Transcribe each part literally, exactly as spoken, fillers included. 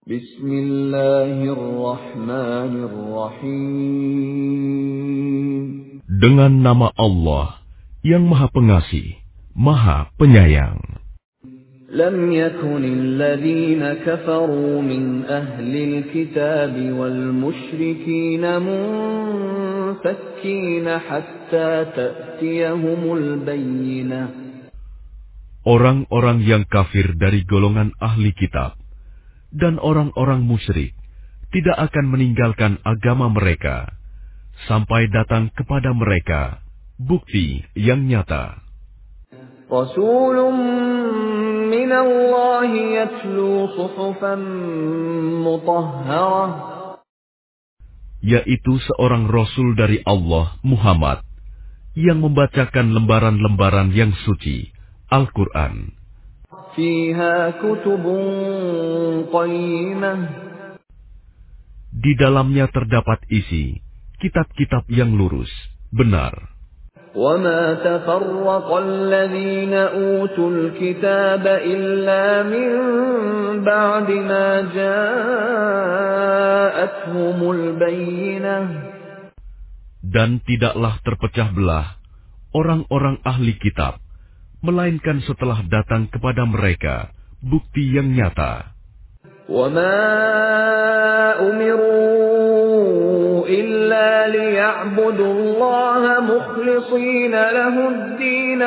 Bismillahirrahmanirrahim. Dengan nama Allah yang Maha Pengasih, Maha Penyayang. لم يكن الذين كفروا من أهل الكتاب والمشركين منفكين حتى تأتيهم البينة. Orang-orang yang kafir dari golongan ahli kitab dan orang-orang musyrik tidak akan meninggalkan agama mereka sampai datang kepada mereka bukti yang nyata. Rasulun min Allah yatlu suhufan mutahharah, yaitu seorang Rasul dari Allah, Muhammad, yang membacakan lembaran-lembaran yang suci, Al-Quran. fiha kutubun qayyimah, Di dalamnya terdapat isi kitab-kitab yang lurus, benar. وَمَا تَفَرَّقَ الَّذِينَ أُوتُوا الْكِتَابَ إِلَّا مِن بَعْدِ مَا جَاءَتْهُمُ الْبَيِّنَةُ. Dan tidaklah terpecah belah orang-orang ahli kitab, melainkan setelah datang kepada mereka bukti yang nyata. وَمَا أُمِرُوا إِلَّا لِيَعْبُدُوا اللَّهَ مُخْلِصِينَ لَهُ الدِّينَ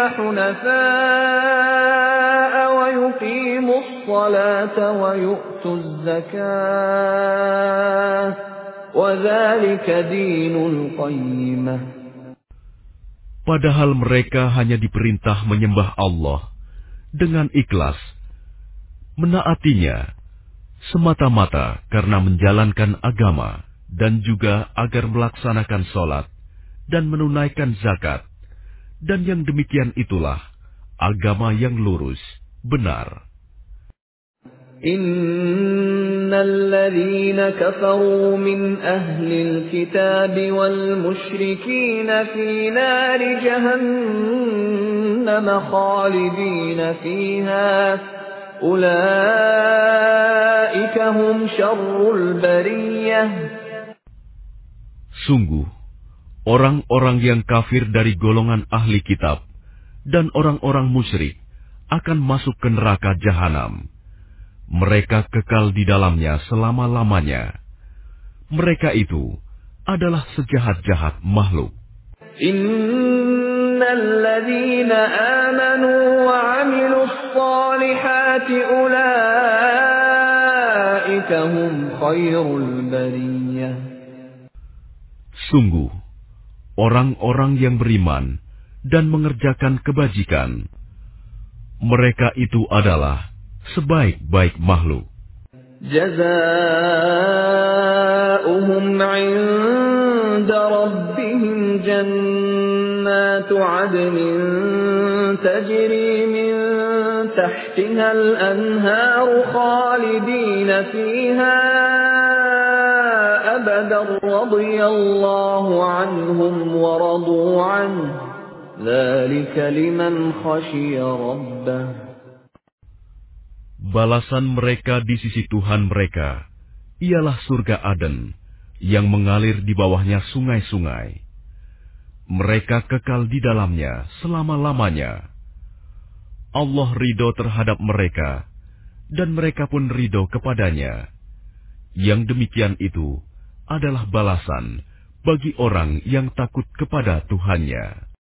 حُنَفَاءَ وَيُقِيمُوا الصَّلَاةَ وَيُؤْتُوا الزَّكَاةَ وَذَلِكَ دِينُ الْقَيِّمَةِ. Padahal mereka hanya diperintah menyembah Allah dengan ikhlas, menaatinya semata-mata karena menjalankan agama, dan juga agar melaksanakan sholat dan menunaikan zakat. Dan yang demikian itulah agama yang lurus, benar. Innal ladzina kafaru min ahlil kitab wal musyrikin fi nari jahannam khalidin fiha. Ulaika hum syarrul bariyah. Sungguh, orang-orang yang kafir dari golongan ahli kitab dan orang-orang musyrik akan masuk ke neraka jahanam. Mereka kekal di dalamnya selama-lamanya. Mereka itu adalah sejahat-jahat makhluk. Innal ladzina amanu wa 'amilus shalihati ulaika hum khairul bariyah. Sungguh, orang-orang yang beriman dan mengerjakan kebajikan, mereka itu adalah sebaik-baik makhluk. Jazaohum 'inda rabbihim jannatu 'adnin tajri min tahtiha al-anharu khalidina fiha abadan radiyallahu 'anhum wa radu 'anhu dzalika liman khashiya rabbah. Balasan mereka di sisi Tuhan mereka ialah surga Aden yang mengalir di bawahnya sungai-sungai. Mereka kekal di dalamnya selama-lamanya. Allah ridho terhadap mereka, dan mereka pun ridho kepadanya. Yang demikian itu adalah balasan bagi orang yang takut kepada Tuhannya.